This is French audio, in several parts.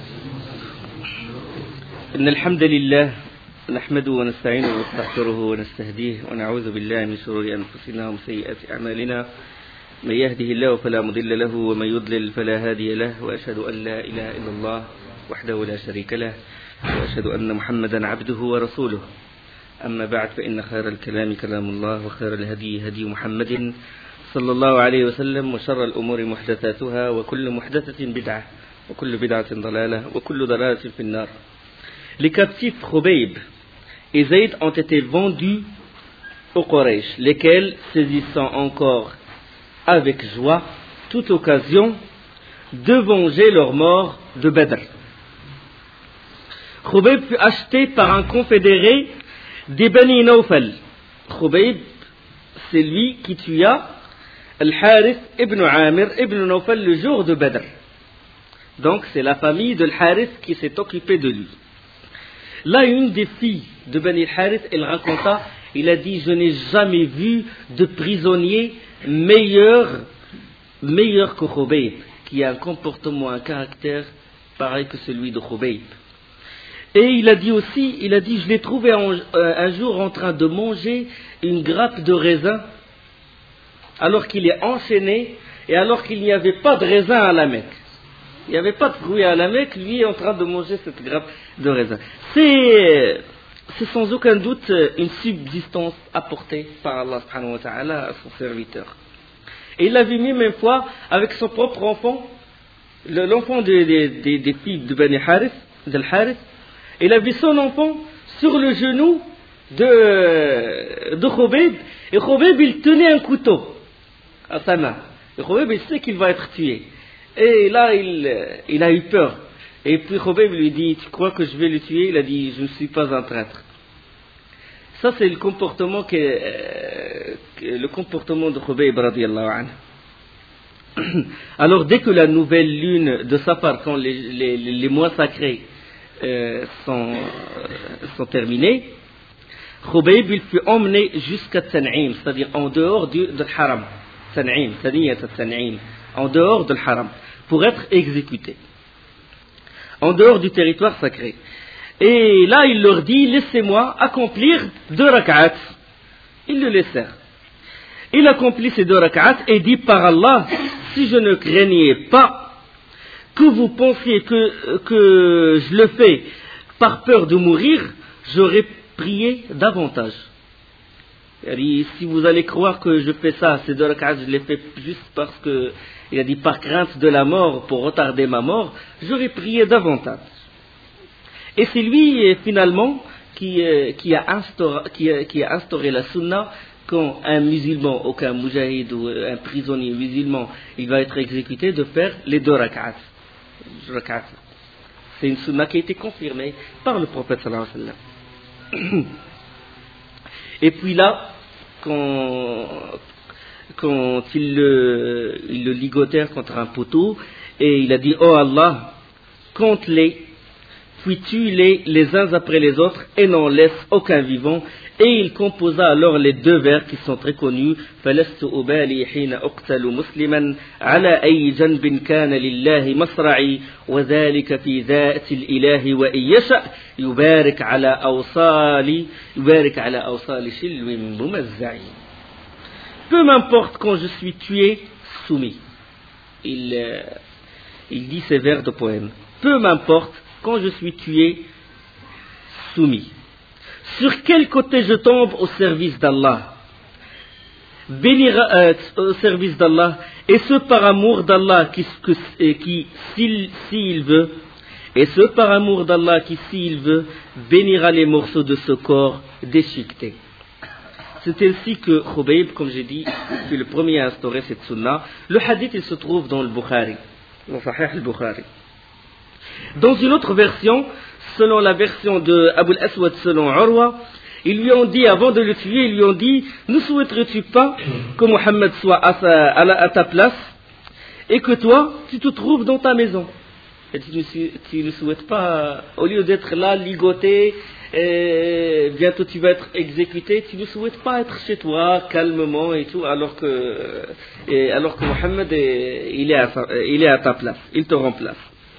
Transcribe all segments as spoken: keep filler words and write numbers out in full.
إن الحمد لله نحمده ونستعينه ونستغفره ونستهديه ونعوذ بالله من شرور أنفسنا ومن سيئات أعمالنا من يهده الله فلا مضل له ومن يضلل فلا هادي له وأشهد أن لا إله إلا الله وحده لا شريك له وأشهد أن محمدا عبده ورسوله أما بعد فإن خير الكلام كلام الله وخير الهدي هدي محمد صلى الله عليه وسلم وشر الأمور محدثاتها وكل محدثة بدعة وكل بدعة ضلالة وكل ضلالة في النار. Les captifs Khubayb et Zayd ont été vendus aux Quraysh, lesquels, saisissant encore avec joie toute occasion de venger leur mort de Badr. Khubayb fut acheté par un confédéré des Bani Nawfal. Khubayb, c'est lui qui tua Al-Harith ibn Amir ibn Nawfal le jour de Badr. Donc c'est la famille de Al-Harith qui s'est occupée de lui. Là, une des filles de Bani Al-Harith, elle raconta, il a dit, je n'ai jamais vu de prisonnier meilleur, meilleur que Khubayb, qui a un comportement, un caractère pareil que celui de Khubayb. Et il a dit aussi, il a dit, je l'ai trouvé un, un jour en train de manger une grappe de raisin, alors qu'il est enchaîné, et alors qu'il n'y avait pas de raisin à la Mecque. Il n'y avait pas de fruits à la Mecque, lui est en train de manger cette grappe de raisin. C'est, c'est sans aucun doute une subsistance apportée par Allah subhanahu wa ta'ala à son serviteur. Et il l'a vu même une fois avec son propre enfant, le, l'enfant des, des, des, des filles de Bani Harith, d'Al Harith. Il a vu son enfant sur le genou de, de Khubayb, et Khubayb il tenait un couteau à sa main. Et Khubayb il sait qu'il va être tué. Et là, il, il a eu peur. Et puis Khubayb lui dit, tu crois que je vais le tuer? Il a dit, je ne suis pas un traître. Ça, c'est le comportement, que, euh, le comportement de Khubayb radiyallahu anhu. Alors, dès que la nouvelle lune de Safar, quand les, les, les mois sacrés euh, sont, euh, sont terminés, Khubayb il fut emmené jusqu'à Tan'im, c'est-à-dire en dehors du, du haram. Tan'im, Taniyat Tan'im. En dehors de l'haram, pour être exécuté, en dehors du territoire sacré. Et là, il leur dit, laissez-moi accomplir deux rak'at. Ils le laissèrent. Il accomplit ces deux rak'at et dit, par Allah, si je ne craignais pas que vous pensiez que, que je le fais par peur de mourir, j'aurais prié davantage. Si vous allez croire que je fais ça, ces deux rak'at, je les fais juste parce que, il a dit, par crainte de la mort, pour retarder ma mort, j'aurais prié davantage. Et c'est lui, finalement, qui, qui, a, instauré, qui, a, qui a instauré la sunna, quand un musulman, aucun moujahid ou un prisonnier musulman, il va être exécuté, de faire les deux rak'at. C'est une sunna qui a été confirmée par le prophète sallallahu alayhi wa sallam. Et puis là, quand, quand ils le, ils le ligotèrent contre un poteau, et il a dit, oh Allah, compte-les, puis tue-les les uns après les autres, et n'en laisse aucun vivant. Et il composa alors les deux vers qui sont très connus, فَلَسْتُ أُبَالِي حِينَ أُقْتَلُ مُسْلِمًا عَلَى أَيِّ جَنْبٍ كَانَ لِلَّهِ مَصْرَعِي وَذَلِكَ فِي ذَاتِ الْإِلَهِ وَإِنْ يَشَأْ يُبَارِكْ عَلَى أَوْصَالِ يُبَارِكْ عَلى أَوْصَالِ شِلْوٍ مُمَزَّعٍ. Peu m'importe quand je suis tué, soumis. Il, euh, il dit ces vers de poème. Peu m'importe quand je suis tué, soumis. Sur quel côté je tombe au service d'Allah, bénir euh, au service d'Allah, et ce par amour d'Allah qui, qui, qui s'il, s'il veut, et ce par amour d'Allah qui, s'il veut, bénira les morceaux de ce corps déchiqueté. C'est ainsi que Khubayb, comme j'ai dit, fut le premier à instaurer cette sunna. Le hadith, il se trouve dans le Bukhari, dans Sahih al-Bukhari. Dans une autre version, selon la version de Abu al-Aswad, selon Urwa, ils lui ont dit, avant de le tuer, ils lui ont dit, ne souhaiterais-tu pas que Mohammed soit à, sa, à, la, à ta place et que toi, tu te trouves dans ta maison? Et tu, tu ne souhaites pas, au lieu d'être là, ligoté, et bientôt tu vas être exécuté, tu ne souhaites pas être chez toi, calmement et tout, alors que, et alors que Mohammed, est, il, est à, il est à ta place, il te remplace.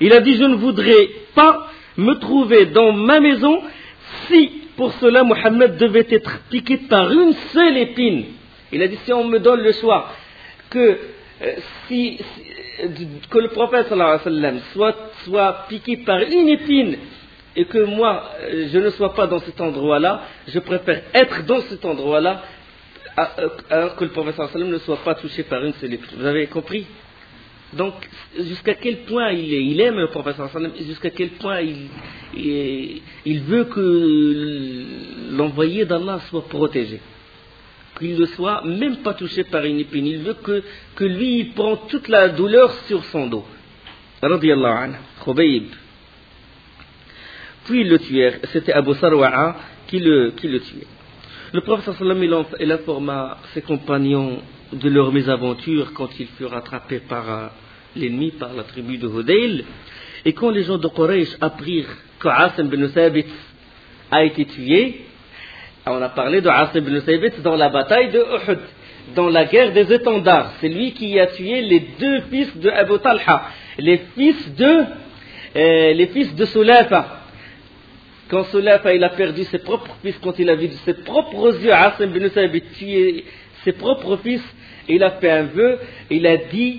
Il a dit, je ne voudrais pas me trouver dans ma maison si, pour cela, Mohammed devait être piqué par une seule épine. Il a dit, si on me donne le choix, que, euh, si, si, que le prophète sallallahu alayhi wa sallam soit, soit piqué par une épine, et que moi, je ne sois pas dans cet endroit-là, je préfère être dans cet endroit-là, alors que le prophète sallallahu alayhi wa sallam ne soit pas touché par une seule épine. Vous avez compris? Donc, jusqu'à quel point il, est, il aime le prophète sallallahu alayhi wa sallam, jusqu'à quel point il, il, il veut que l'envoyé d'Allah soit protégé, qu'il ne soit même pas touché par une épine. Il veut que, que lui, il prend toute la douleur sur son dos. Radiyallahu anhu, Khubayb. Puis le tuèrent, c'était Abu Sarwa'a qui le, qui le tuait. Le prophète sallallahu alayhi wa sallam, il informa ses compagnons de leur mésaventure quand ils furent rattrapés par euh, l'ennemi, par la tribu de Hudayl. Et quand les gens de Quraysh apprirent que Asim ibn Thabit a été tué, on a parlé de Asim ibn Thabit dans la bataille de Uhud, dans la guerre des étendards. C'est lui qui a tué les deux fils de Abu Talha, les fils de, euh, les fils de Sulafa. Quand Sulafa il a perdu ses propres fils, quand il a vu de ses propres yeux Asim ibn Thabit tuer ses propres fils, il a fait un vœu, il a dit,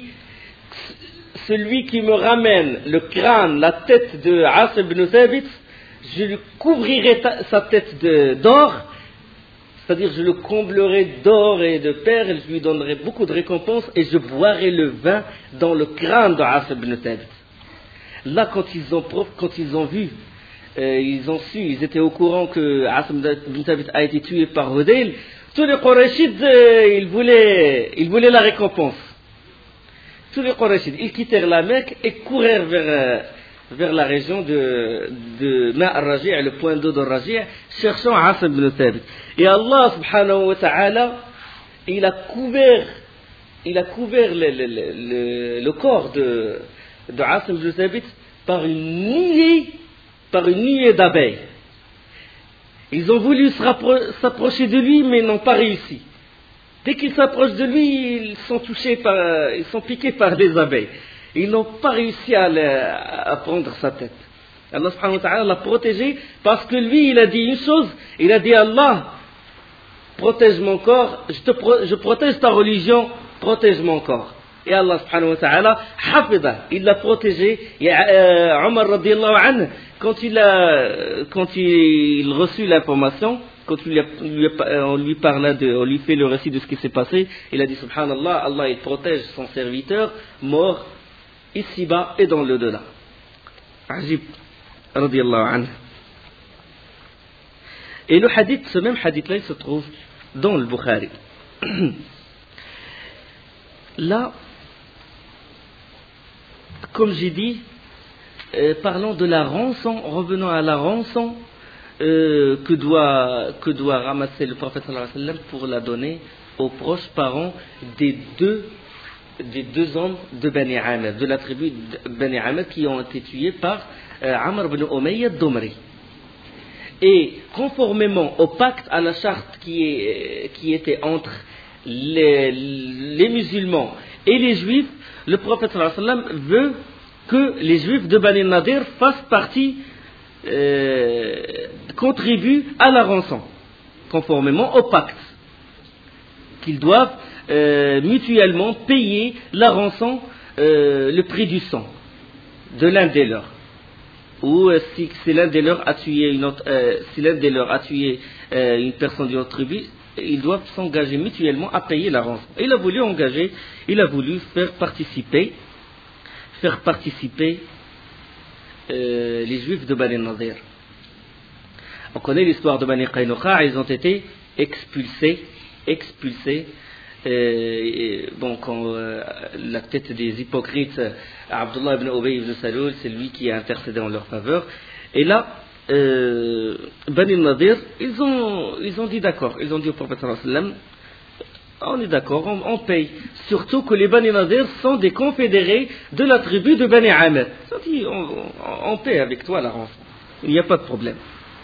celui qui me ramène le crâne, la tête de Asim ibn Thabit, je lui couvrirai ta, sa tête de, d'or, c'est-à-dire je le comblerai d'or et de perles, je lui donnerai beaucoup de récompenses et je boirai le vin dans le crâne de Asim ibn Thabit. Là, quand ils ont, quand ils ont vu, euh, ils ont su, ils étaient au courant que Asim ibn Thabit a été tué par Hudayl, tous les Qurayshides, euh, ils voulaient, ils voulaient la récompense. Tous les Qurayshides, ils quittèrent la Mecque et courèrent vers, euh, vers la région de, de Ma' al-Raji', le point d'eau de Raji', cherchant Asim ibn Thabit. Et Allah subhanahu wa ta'ala, il a couvert, il a couvert le, le, le, le corps de, de Asim ibn Thabit par une nuée, par une nuée d'abeilles. Ils ont voulu s'approcher de lui, mais n'ont pas réussi. Dès qu'ils s'approchent de lui, ils sont touchés par, ils sont piqués par des abeilles. Ils n'ont pas réussi à, le, à prendre sa tête. Allah subhanahu wa ta'ala l'a protégé parce que lui, il a dit une chose, il a dit Allah, protège mon corps, je, te pro, je protège ta religion, protège mon corps. Et Allah subhanahu wa ta'ala, hafida, il l'a protégé. Et euh, Omar radiyallahu anhu, quand il a, quand il reçut l'information, quand il a, lui, on lui parla de, on lui fait le récit de ce qui s'est passé, il a dit subhanallah, Allah il protège son serviteur mort ici-bas et dans l'au-delà. Ajib, radiyallahu anhu. Et le hadith, ce même hadith-là, il se trouve dans le Bukhari. Là, comme j'ai dit, euh, parlons de la rançon, revenons à la rançon euh, que, doit, que doit ramasser le prophète sallallahu alayhi wa sallam pour la donner aux proches parents des deux, des deux hommes de Bani Amir, de la tribu de Bani Amir qui ont été tués par euh, Amr ibn Umayya ad-Dumri. Et conformément au pacte, à la charte qui, est, qui était entre les, les musulmans et les juifs, le prophète sallallahu alayhi wa sallam veut que les juifs de Bani Nadir fassent partie, euh, contribuent à la rançon, conformément au pacte, qu'ils doivent euh, mutuellement payer la rançon, euh, le prix du sang de l'un des leurs. Ou euh, si, si l'un des leurs a tué une autre, euh, si l'un des leurs a tué euh, une personne d'une autre tribu, ils doivent s'engager mutuellement à payer la rançon. Il a voulu engager, il a voulu faire participer, faire participer euh, les juifs de Bani Nadir. On connaît l'histoire de Bani Qaynuqa, ils ont été expulsés, expulsés. Euh, et, bon, quand euh, la tête des hypocrites, Abdullah ibn Ubay ibn Salul, c'est lui qui a intercédé en leur faveur. Et là, euh, Bani Nadir, ils ont, ils ont dit d'accord, ils ont dit au prophète sallallahu alayhi wa sallam, on est d'accord, on, on paye. Surtout que les Bani Nadir sont des confédérés de la tribu de Bani Amir. Ils ont dit, on, on, on paye avec toi la rançon, il n'y a pas de problème.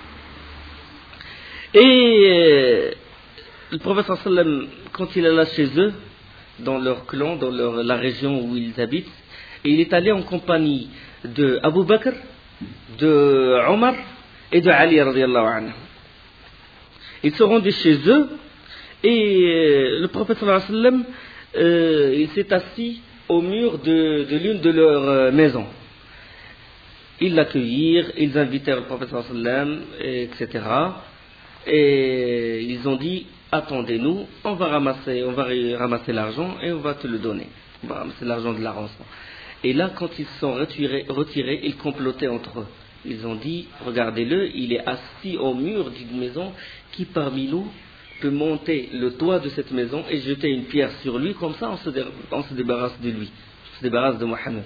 Et euh, le prophète sallallahu alayhi wa sallam, quand il est là chez eux, dans leur clan, dans leur, la région où ils habitent, et il est allé en compagnie de Abu Bakr, de Omar et de Ali radiallahu anhu. Ils se rendaient chez eux et le prophète sallallahu alayhi wa sallam, euh, il s'est assis au mur de, de l'une de leurs euh, maisons. Ils l'accueillirent, ils invitèrent le prophète sallallahu alayhi wa sallam, et cetera. Et ils ont dit, attendez-nous, on va ramasser, on va ramasser l'argent et on va te le donner. On va ramasser l'argent de la rançon. Et là, quand ils se sont retirés, retirés, ils complotaient entre eux. Ils ont dit, regardez-le, il est assis au mur d'une maison, qui parmi nous peut monter le toit de cette maison et jeter une pierre sur lui, comme ça on se, dé, on se débarrasse de lui, on se débarrasse de Mohammed.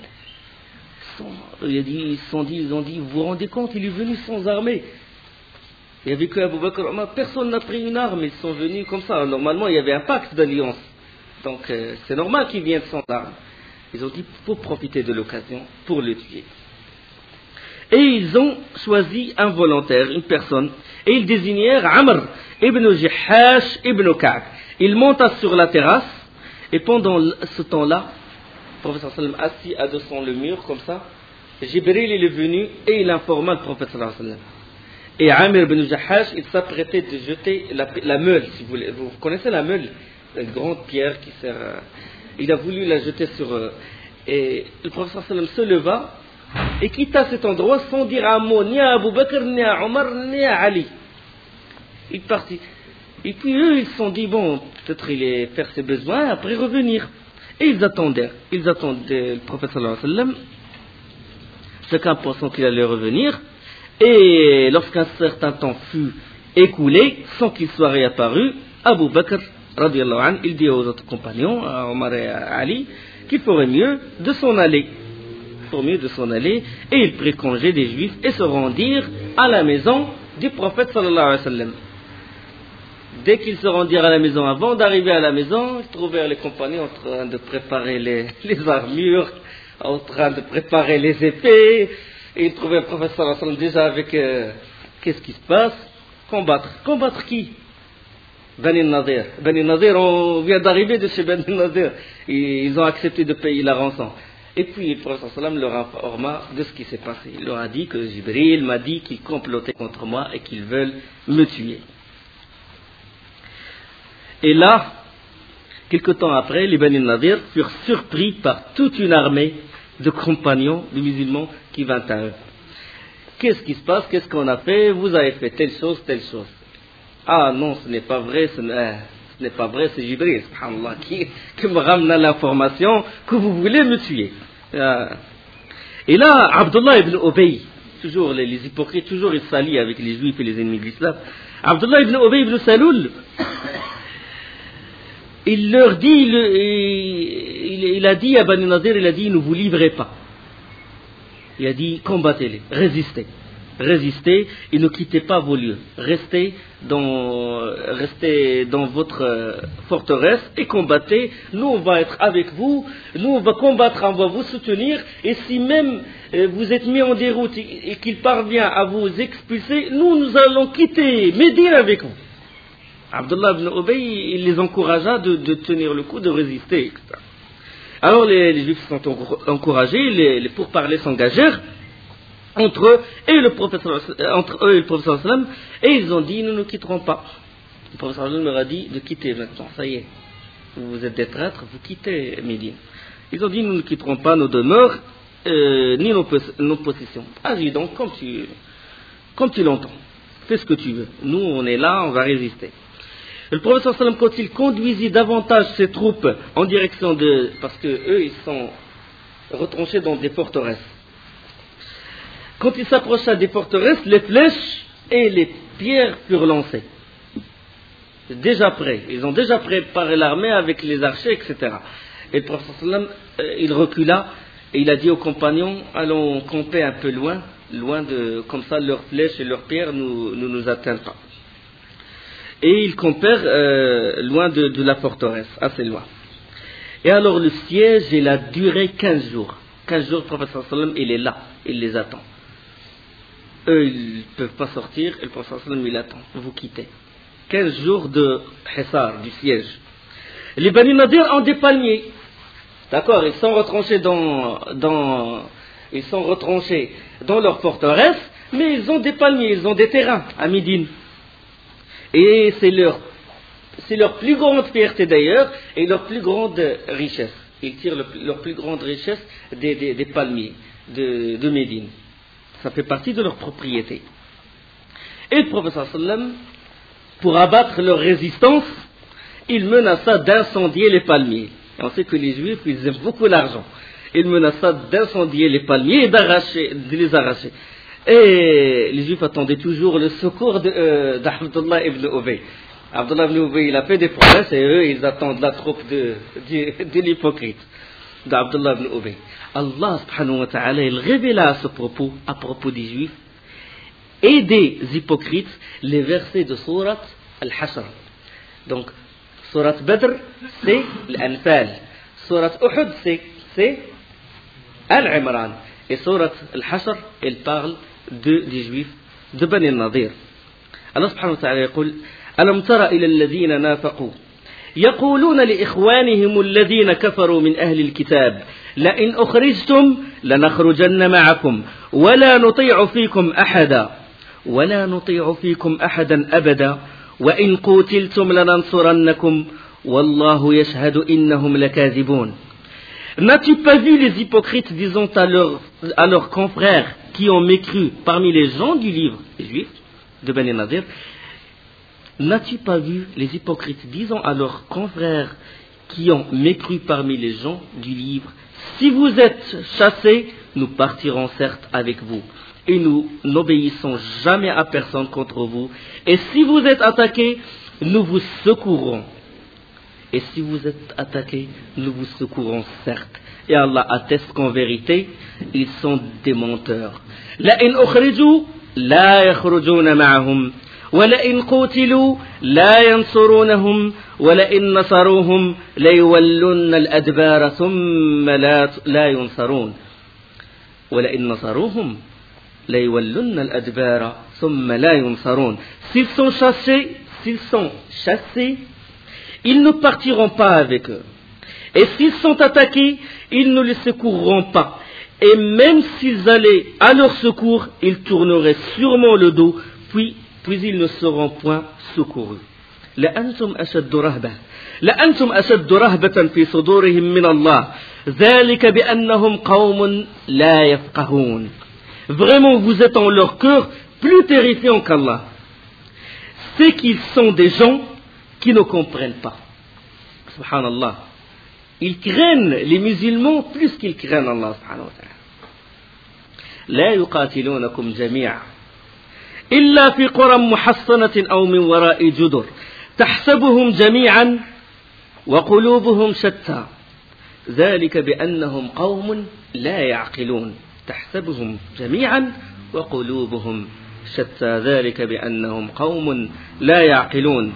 Ils se sont dit, ils ont dit, vous vous rendez compte, il est venu sans armée. Il n'y avait que Abu Bakr, personne n'a pris une arme, ils sont venus comme ça. Normalement, il y avait un pacte d'alliance. Donc, euh, c'est normal qu'ils viennent sans arme. Ils ont dit, il faut profiter de l'occasion pour le tuer. Et ils ont choisi un volontaire, une personne, et ils désignèrent Amr ibn Jihash ibn Ka'b. Il monta sur la terrasse, et pendant ce temps-là, le prophète sallallahu alayhi wa sallam assis adossant le mur, comme ça, Jibril il est venu et il informa le prophète sallallahu alayhi wa sallam. Et Amr ibn Jahash, il s'apprêtait de jeter la, la meule, si vous voulez. Vous connaissez la meule, une grande pierre qui sert à... Il a voulu la jeter sur eux. Et le prophète sallallahu alayhi wa sallam se leva et quitta cet endroit sans dire un mot, ni à Abu Bakr, ni à Omar, ni à Ali. Il partit. Et puis eux, ils se sont dit, bon, peut-être il est faire ses besoins, après revenir. Et ils attendèrent. Ils attendaient le prophète sallallahu alayhi wa sallam, chacun pensant qu'il allait revenir. Et lorsqu'un certain temps fut écoulé, sans qu'il soit réapparu, Abu Bakr, radiallahu anhu, il dit aux autres compagnons, à Omar et à Ali, qu'il ferait mieux de s'en aller. Il ferait mieux de s'en aller. Et ils prirent congé des Juifs et se rendirent à la maison du prophète sallallahu alayhi wa sallam. Dès qu'ils se rendirent à la maison, avant d'arriver à la maison, ils trouvèrent les compagnons en train de préparer les, les armures, en train de préparer les épées. Et ils trouvaient le prophète sallallahu alayhi wa sallam déjà avec... Euh, qu'est-ce qui se passe? Combattre. Combattre qui? Bani Nadir. Bani Nadir, on vient d'arriver de chez Bani Nadir. Ils ont accepté de payer la rançon. Et puis le prophète sallallahu alayhi wa sallam leur informa de ce qui s'est passé. Il leur a dit que Jibril m'a dit qu'ils complotaient contre moi et qu'ils veulent me tuer. Et là, quelque temps après, les Bani Nadir furent surpris par toute une armée de compagnons, de musulmans qui vint à eux. Qu'est-ce qui se passe? Qu'est-ce qu'on a fait? Vous avez fait telle chose, telle chose. Ah non, ce n'est pas vrai, ce n'est, ce n'est pas vrai, c'est Jibril, subhanallah, qui, qui me ramena l'information que vous voulez me tuer. Et là, Abdullah ibn Ubay, toujours les, les hypocrites, toujours ils s'allient avec les juifs et les ennemis de l'islam. Abdullah ibn Ubay ibn Saloul, il leur dit, il, il, il a dit à Bani Nadir, il a dit, ne vous livrez pas. Il a dit, combattez-les, résistez. Résistez et ne quittez pas vos lieux. Restez dans, restez dans votre forteresse et combattez. Nous, on va être avec vous. Nous, on va combattre, on va vous soutenir. Et si même vous êtes mis en déroute et qu'il parvient à vous expulser, nous, nous allons quitter Médine avec vous. Abdullah ibn Ubay, il les encouragea de, de tenir le coup, de résister, et cetera. Alors les, les Juifs sont encouragés, les, les pourparlers s'engagèrent entre eux et le prophète entre eux et le prophète sallallahu alayhi wa sallam, et ils ont dit, nous ne quitterons pas. Le prophète sallallahu alayhi wa sallam leur a dit de quitter maintenant, ça y est, vous êtes des traîtres, vous quittez Médine. Ils ont dit, nous ne quitterons pas nos demeures, euh, ni nos, nos possessions. Agis donc comme tu, comme tu l'entends, fais ce que tu veux. Nous, on est là, on va résister. Le prophète sallallahu alayhi wa sallam, quand il conduisit davantage ses troupes en direction de... Parce que eux, ils sont retranchés dans des forteresses. Quand il s'approcha des forteresses, les flèches et les pierres furent lancées. Déjà prêts. Ils ont déjà préparé l'armée avec les archers, et cetera. Et le prophète sallallahu alayhi wa sallam, il recula et il a dit aux compagnons, allons camper un peu loin, loin de... Comme ça, leurs flèches et leurs pierres ne nous, nous, nous atteignent pas. Et ils campèrent euh, loin de, de la forteresse, assez loin. Et alors le siège, il a duré quinze jours. quinze jours, le prophète sallallahu alayhi wa sallam, il est là, il les attend. Eux, ils ne peuvent pas sortir, et le prophète sallallahu alayhi wa sallam, il attend, vous quittez. quinze jours de Hissar, du siège. Les Bani Nadir ont des palmiers. D'accord, ils sont retranchés dans, dans ils sont retranchés dans leur forteresse, mais ils ont des palmiers, ils ont des terrains à Médine. Et c'est leur, c'est leur plus grande fierté d'ailleurs, et leur plus grande richesse. Ils tirent le, leur plus grande richesse des, des, des palmiers de, de Médine. Ça fait partie de leur propriété. Et le prophète sallam, pour abattre leur résistance, il menaça d'incendier les palmiers. Et on sait que les Juifs, ils aiment beaucoup l'argent. Il menaça d'incendier les palmiers et d'arracher, de les arracher. Et les Juifs attendaient toujours le secours de, euh, d'Abdullah ibn Ubay. Abdullah ibn Ubay, il a fait des promesses et eux, ils attendent la troupe de, de, de l'hypocrite, d'Abdullah ibn Ubay. Allah subhanahu wa ta'ala, il révéla à ce propos, à propos des Juifs et des hypocrites, les versets de Surat Al-Hashr. Donc, Surat Badr, c'est l'Anfal. Surat Uhud, c'est, c'est Al-Imran. Et Surat Al-Hashr, elle parle de, des Juifs de Bani Nadir. Allah subhanahu wa ta'ala يقول ألم تر إلى الذين نافقوا يقولون لإخوانهم الذين كفروا من أهل الكتاب لئن أخرجتم لنخرجن معكم ولا نطيع فيكم أحدا ولا نطيع فيكم أحدا أبدا وإن قتلتم لننصرنكم والله يشهد إنهم لكاذبون. N'as-tu pas vu les hypocrites disant à leurs, à leurs confrères qui ont mécru parmi les gens du livre, les Juifs de Bani Nadir, n'as-tu pas vu les hypocrites disant à leurs confrères qui ont mécru parmi les gens du livre, si vous êtes chassés, nous partirons certes avec vous, et nous n'obéissons jamais à personne contre vous, et si vous êtes attaqués, nous vous secourrons. Et si vous êtes attaqués, nous vous secourons certes. Et Allah atteste qu'en vérité, ils sont des menteurs. لَإِنْ أُخْرِجُوا لَا يَخْرُجُونَ مَعَهُمْ وَلَئِنْ قُوتِلُوا لَا يَنْصُرُونَهُمْ وَلَئِنْ نَصَرُوهُمْ لَيُوَلُّنَّ الْأَدْبَارَ ثُمَّ لَا يُنْصَرُونَ وَلَئِنْ نَصَرُوهُمْ لَيُوَلُّنَّ الْأَدْبَارَ ثُمَّ لَا يُنْصَرُونَ. S'ils sont chassés, s'ils sont chassés, ils ne partiront pas avec eux. Et s'ils sont attaqués, ils ne les secourront pas. Et même s'ils allaient à leur secours, ils tourneraient sûrement le dos, puis, puis ils ne seront point secourus. لأنتم أشد رهبة لأنتم أشد رهبة في صدورهم من الله ذلك بأنهم قوم لا يفقهون. Vraiment, vous êtes en leur cœur plus terrifiants qu'Allah. C'est qu'ils sont des gens qui ne comprennent pas. Subhanallah. Ils craignent les musulmans plus qu'ils craignent Allah subhanahu wa ta'ala. لا يقاتلونكم جميعا إلا في قرى محصنة أو من وراء جدر تحسبهم جميعا وقلوبهم شتى ذلك بأنهم قوم لا يعقلون تحسبهم جميعا وقلوبهم شتى ذلك بأنهم قوم لا يعقلون.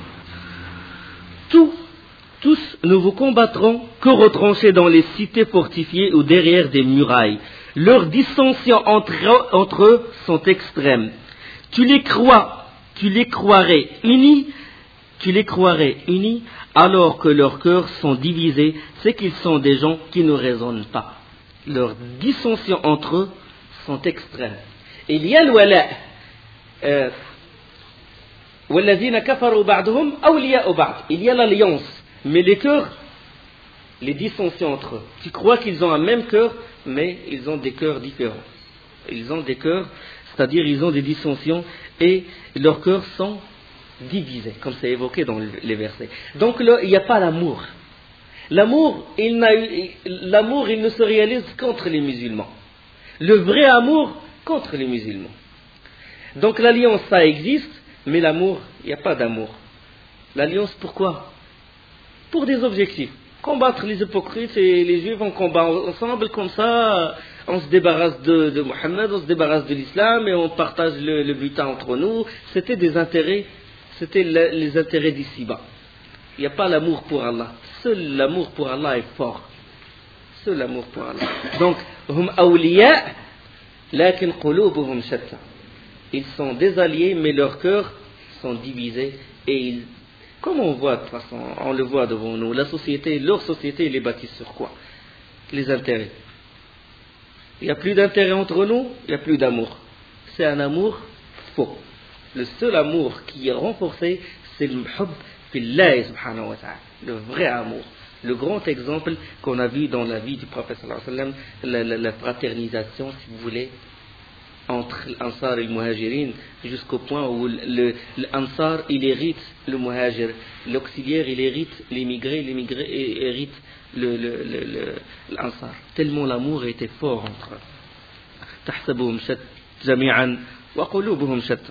Tous, tous ne vous combattront que retranchés dans les cités fortifiées ou derrière des murailles. Leurs dissensions entre, entre eux sont extrêmes. Tu les crois, tu les croirais unis, tu les croirais unis, alors que leurs cœurs sont divisés, c'est qu'ils sont des gens qui ne raisonnent pas. Leurs dissensions entre eux sont extrêmes. Il y a le wala. Euh, وَالَّذِينَ كَفَرُوا بَعْضُهُمْ أَوْلِيَاءُ بَعْضٍ. Il y a l'alliance, mais les cœurs, les dissensions entre eux. Tu crois qu'ils ont un même cœur, mais ils ont des cœurs différents. Ils ont des cœurs, c'est-à-dire ils ont des dissensions et leurs cœurs sont divisés, comme c'est évoqué dans les versets. Donc là, il n'y a pas l'amour. L'amour, il n'a eu, l'amour, il ne se réalise qu'entre les musulmans. Le vrai amour contre les musulmans. Donc l'alliance, ça existe. Mais l'amour, il n'y a pas d'amour. L'alliance, pourquoi? Pour des objectifs. Combattre les hypocrites et les juifs, on combat ensemble, comme ça, on se débarrasse de, de Mohammed, on se débarrasse de l'islam et on partage le, le butin entre nous. C'était des intérêts, c'était le, les intérêts d'ici-bas. Il n'y a pas l'amour pour Allah. Seul l'amour pour Allah est fort. Seul l'amour pour Allah. Donc, hum awliya, lakin qulubuhum shatta. Ils sont des alliés, mais leurs cœurs sont divisés. Et ils, comme on voit de toute façon, on le voit devant nous, la société, leur société, elle est bâtie sur quoi? Les intérêts. il n'y a plus d'intérêt entre nous, il n'y a plus d'amour. C'est un amour faux. Le seul amour qui est renforcé, c'est le muhab fillah subhanahu wa ta'ala, le vrai amour. Le grand exemple qu'on a vu dans la vie du prophète sallallahu alayhi wa sallam, la, la, la fraternisation, si vous voulez, entre l'Ansar et le Muhajirin, jusqu'au point où l'Ansar, il hérite le Muhajir, l'auxiliaire, il hérite l'immigré, l'immigré hérite le, le, le, le, l'Ansar. Tellement l'amour était fort entre eux. تحسبهم شتى جميعا وقلوبهم شتى.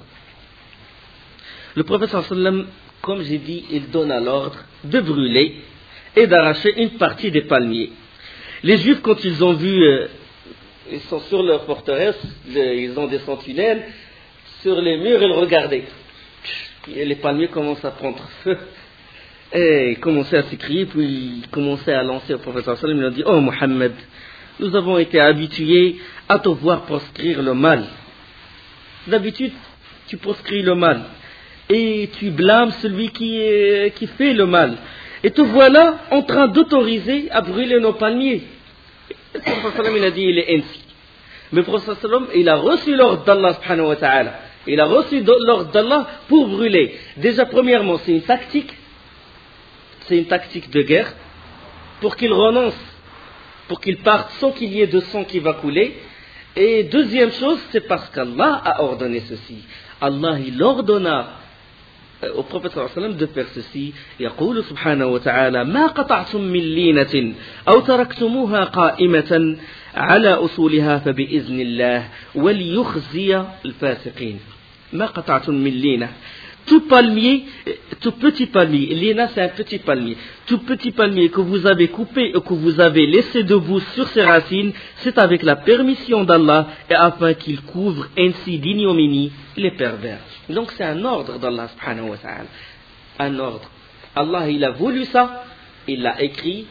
Le prophète sallallahu alayhi wa sallam, comme j'ai dit, il donna l'ordre de brûler et d'arracher une partie des palmiers. Les Juifs, quand ils ont vu, euh, ils sont sur leur forteresse, le, ils ont des sentinelles, sur les murs, ils regardaient. Et les palmiers commencent à prendre feu. Et ils commençaient à s'écrier, puis ils commençaient à lancer au prophète sallallahu alayhi wa sallam. Ils ont dit, oh Mohammed, nous avons été habitués à te voir proscrire le mal. D'habitude, tu proscris le mal. Et tu blâmes celui qui, est, qui fait le mal. Et te voilà en train d'autoriser à brûler nos palmiers. Le prophète sallam, il a dit, il est ainsi. Mais le prophète sallam, il a reçu l'ordre d'Allah subhanahu wa ta'ala. Il a reçu l'ordre d'Allah pour brûler. Déjà, premièrement, c'est une tactique. C'est une tactique de guerre. Pour qu'il renonce, pour qu'il parte sans qu'il y ait de sang qui va couler. Et deuxième chose, c'est parce qu'Allah a ordonné ceci. Allah, il ordonna au prophète sallallahu alayhi wa sallam de faire ceci. يقول سبحانه وتعالى ما قطعتم من لينة أو تركتموها قائمة على أصولها فبإذن الله وليخزي الفاسقين. ما قطعتم من لينة. Tout palmier, tout petit palmier, l'ina c'est un petit palmier, tout petit palmier que vous avez coupé et que vous avez laissé debout sur ses racines, c'est avec la permission d'Allah et afin qu'il couvre ainsi d'ignominie les pervers. Donc c'est un ordre d'Allah subhanahu wa ta'ala, un ordre. Allah il a voulu ça, il l'a écrit,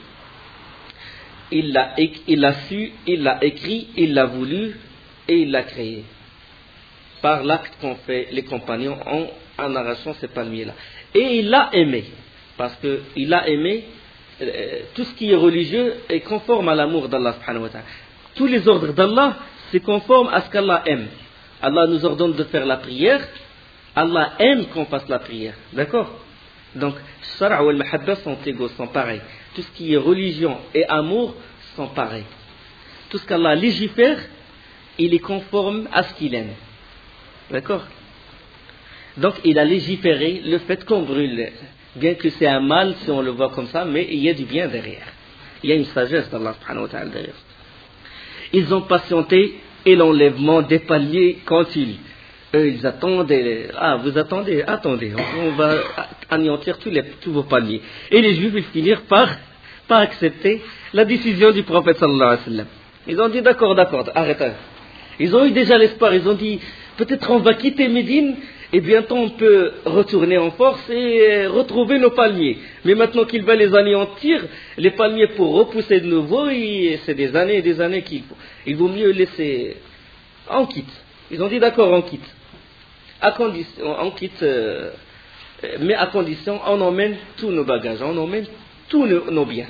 il l'a, il l'a su, il l'a écrit, il l'a voulu et il l'a créé. Par l'acte qu'ont fait les compagnons en, en arrachant ces palmiers-là. Et il l'a aimé, parce qu'il a aimé, euh, tout ce qui est religieux est conforme à l'amour d'Allah subhanahu wa ta'ala. Tous les ordres d'Allah, c'est conforme à ce qu'Allah aime. Allah nous ordonne de faire la prière, Allah aime qu'on fasse la prière, d'accord? Donc, shara' ou al-mahabba sont égaux, sont pareils. Tout ce qui est religion et amour sont pareils. Tout ce qu'Allah légifère, il est conforme à ce qu'il aime. D'accord? Donc il a légiféré le fait qu'on brûle, bien que c'est un mal si on le voit comme ça, mais il y a du bien derrière. Il y a une sagesse d'Allah subhanahu wa ta'ala derrière. Ils ont patienté et l'enlèvement des palmiers continue. Eux ils attendaient, ah vous attendez, attendez, on, on va anéantir tous, les, tous vos palmiers. Et les Juifs ils finirent par, par accepter la décision du prophète sallallahu alayhi wa sallam. Ils ont dit d'accord, d'accord, arrêtez. Ils ont eu déjà l'espoir, ils ont dit peut-être on va quitter Médine et bientôt on peut retourner en force et retrouver nos palmiers. Mais maintenant qu'il va les anéantir, les palmiers pour repousser de nouveau, c'est des années et des années qu'il faut. Il vaut mieux laisser. On quitte. Ils ont dit d'accord, on quitte. À condition, on quitte, euh, mais à condition, on emmène tous nos bagages, on emmène tous nos, nos biens.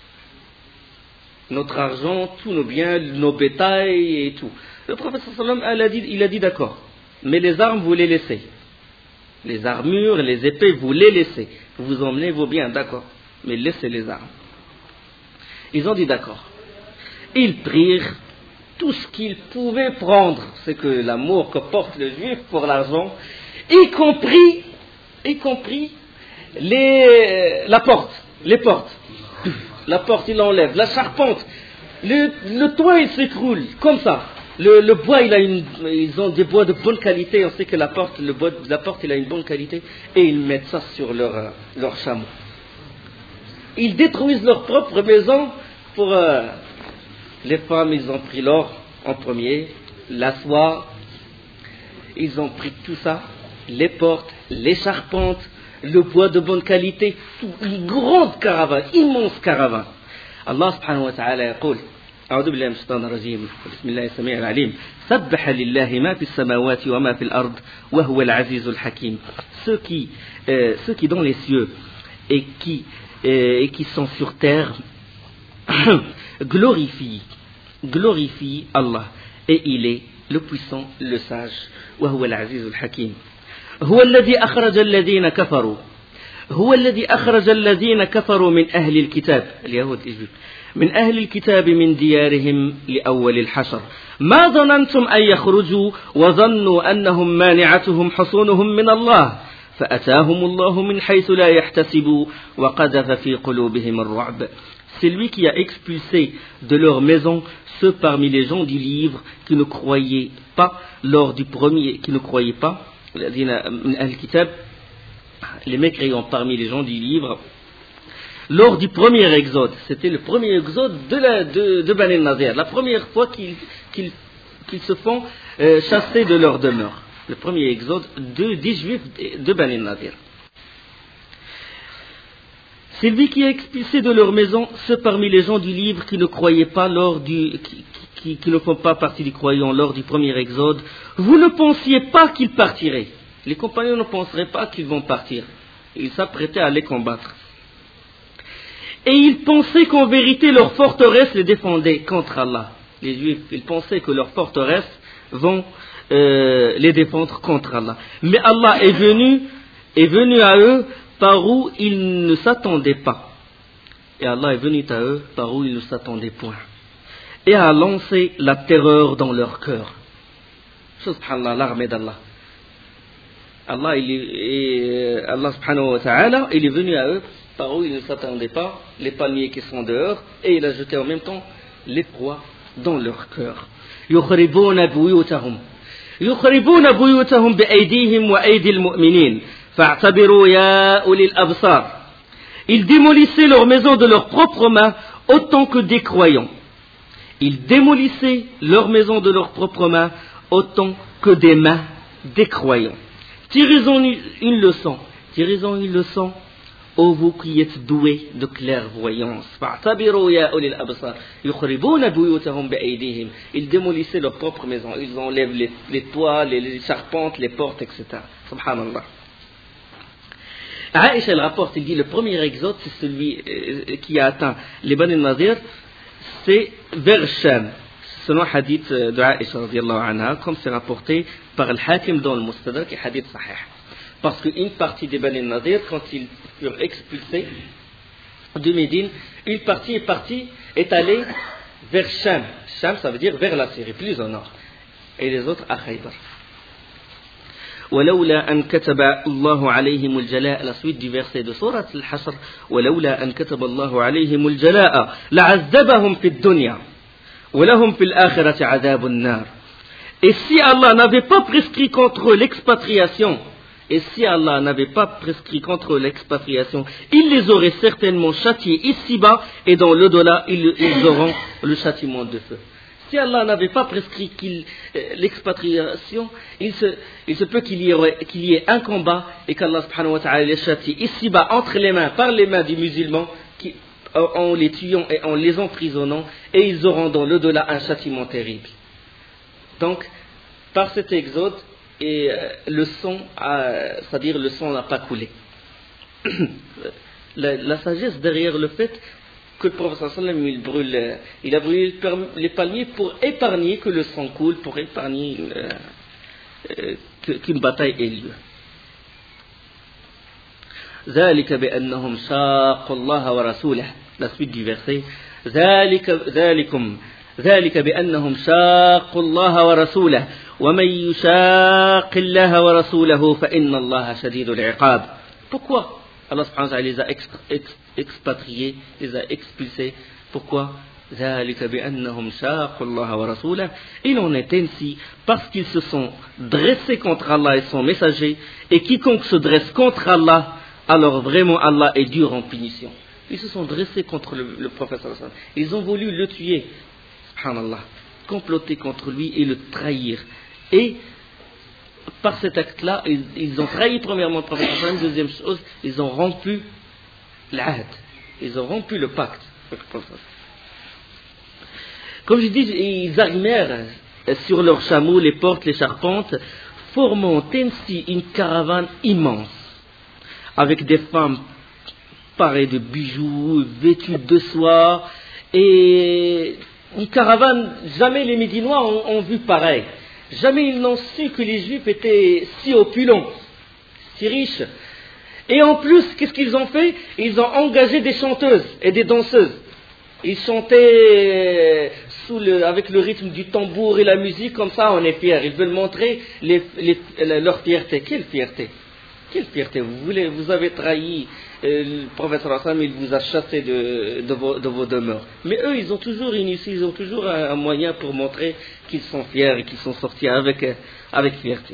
Notre argent, tous nos biens, nos bétails et tout. Le prophète sallallahu alayhi wa sallam, il a dit d'accord. Mais les armes, vous les laissez. Les armures, les épées, vous les laissez. Vous emmenez vos biens, d'accord. Mais laissez les armes. Ils ont dit d'accord. Ils prirent tout ce qu'ils pouvaient prendre. C'est que l'amour que porte le juif pour l'argent, y compris, y compris les, la porte, les portes. La porte, il l'enlève. La charpente, le, le toit, il s'écroule. Comme ça. Le, le bois, il a une, ils ont des bois de bonne qualité. On sait que la porte, le bois, la porte, il a une bonne qualité. Et ils mettent ça sur leur, leur chameau. Ils détruisent leur propre maison pour... Euh, les femmes, ils ont pris l'or en premier, la soie. Ils ont pris tout ça. Les portes, les charpentes, le bois de bonne qualité. Tout, une grande caravane, immense caravane. Allah subhanahu wa ta'ala يقول أعوذ بالله من الشيطان الرجيم بسم الله السميع العليم سبح لله ما في السماوات وما في الأرض وهو العزيز الحكيم. Ceux qui, euh, ceux qui dans les cieux et qui, euh, et qui sont sur terre glorifient, glorifie Allah. Et il est le puissant, le sage. وهو العزيز الحكيم. هو الذي أخرج الذين كفروا هو الذي أخرج الذين كفروا من أهل الكتاب اليهود من أهل الكتاب من ديارهم لأول الحشر ما ظننتم أن يخرجوا وظنوا أنهم مانعتهم حصونهم من الله فأتاهم الله من حيث لا يحتسبوا وقذف في قلوبهم الرعب. C'est lui qui a expulsé de leur maison ceux parmi les gens du livre qui ne croyaient pas lors du premier, qui ne croyaient pas, les mécréants parmi les gens du livre, lors du premier exode. C'était le premier exode de, la, de, de Bani Nazir, la première fois qu'ils, qu'ils, qu'ils se font euh, chasser de leur demeure. Le premier exode de, des Juifs de Bani Nazir. C'est lui qui a expulsé de leur maison ceux parmi les gens du livre qui ne croyaient pas lors du, qui, qui, qui ne font pas partie des croyants lors du premier exode. Vous ne pensiez pas qu'ils partiraient. Les compagnons ne penseraient pas qu'ils vont partir. Ils s'apprêtaient à les combattre. Et ils pensaient qu'en vérité leur forteresse les défendait contre Allah. Les Juifs, ils pensaient que leur forteresse vont euh, les défendre contre Allah. Mais Allah est venu, est venu à eux par où ils ne s'attendaient pas. Et Allah est venu à eux par où ils ne s'attendaient point. Et a lancé la terreur dans leur cœur. Subhanallah, l'armée d'Allah. Allah, il est, et Allah subhanahu wa ta'ala, il est venu à eux par où ils ne s'attendaient pas, les palmiers qui sont dehors, et il a jeté en même temps les proies dans leur cœur. يخربون بيوتهم يخربون بيوتهم بأيديهم وأيدي المؤمنين فاعتبروا يا أولي الأبصار. Ils démolissaient leurs maisons de leurs propres mains autant que des croyants. Ils démolissaient leurs maisons de leurs propres mains autant que des mains des croyants. Tirez-en une leçon, tirez-en une leçon, ô vous qui êtes doués de clairvoyance. Ils démolissaient leurs propres maisons, ils enlèvent les, les toits, les, les charpentes, les portes, et cetera. Subhanallah. Aïcha elle rapporte, il dit le premier exode, c'est celui euh, qui a atteint les Bani Nadir, c'est vers Sham. Selon le hadith de Aïcha radiallahu anha, comme c'est rapporté par le Hakim dans le Mustadrak et hadith sahih. Parce qu'une partie des Bani Nadir, quand ils furent expulsés de Médine, une partie est partie, est allée vers Sham. Sham, ça veut dire vers la Syrie, plus au nord. Et les autres à Khaybar. ولولا أن كتب الله عليهم الجلاء, la suite du verset de Surat al-Hashr, ولولا أن كتب الله عليهم الجلاء لعذبهم في الدنيا ولهم في الآخرة عذاب النار. Et si Allah n'avait pas prescrit contre l'expatriation, et si Allah n'avait pas prescrit contre l'expatriation, il les aurait certainement châtiés ici-bas, et dans l'au-delà, ils, ils auront le châtiment de feu. Si Allah n'avait pas prescrit qu'il, euh, l'expatriation, il se, il se peut qu'il y, aurait, qu'il y ait un combat et qu'Allah subhanahu wa ta'ala les châtie ici-bas entre les mains, par les mains des musulmans, qui, en les tuant et en les emprisonnant, et ils auront dans l'au-delà un châtiment terrible. Donc, par cet exode, et, euh, le sang, a, c'est-à-dire le sang n'a pas coulé. la, la sagesse derrière le fait que le prophète sallam il brûle, il a brûlé les palmiers pour épargner que le sang coule, pour épargner euh, euh, qu'une bataille ait lieu. ذلك بأنهم شاقوا الله ورسوله. La suite du verset. ذلك ذلكم ذلك بأنهم شاقوا الله ورسوله ومن يشاق الله ورسوله فإن الله شديد العقاب. Pourquoi Allah subhanahu wa ta'ala les a expatriés, les a expulsés. Pourquoi? Il en est ainsi parce qu'ils se sont dressés contre Allah et son messager, et quiconque se dresse contre Allah, alors vraiment Allah est dur en punition. Ils se sont dressés contre le, le prophète sallallahu alayhi wa sallam. Ils ont voulu le tuer, subhanallah, comploter contre lui et le trahir. Et par cet acte-là, ils, ils ont trahi premièrement le prophète sallallahu alayhi wa sallam. Deuxième chose, ils ont rompu l'ahd, ils ont rompu le pacte. Comme je dis, ils arrimèrent sur leurs chameaux les portes, les charpentes, formant ainsi une caravane immense, avec des femmes parées de bijoux, vêtues de soie, et une caravane, jamais les Médinois ont, ont vu pareil. Jamais ils n'ont su que les Juifs étaient si opulents, si riches. Et en plus, qu'est-ce qu'ils ont fait? Ils ont engagé des chanteuses et des danseuses. Ils chantaient sous le, avec le rythme du tambour et la musique, comme ça on est fiers. Ils veulent montrer les, les, leur fierté. Quelle fierté? Quelle fierté? Vous, voulez, vous avez trahi euh, le prophète sallallahu alayhi wa sallam, il vous a chassé de, de, vos, de vos demeures. Mais eux, ils ont toujours initié, ils ont toujours un, un moyen pour montrer qu'ils sont fiers et qu'ils sont sortis avec, avec fierté.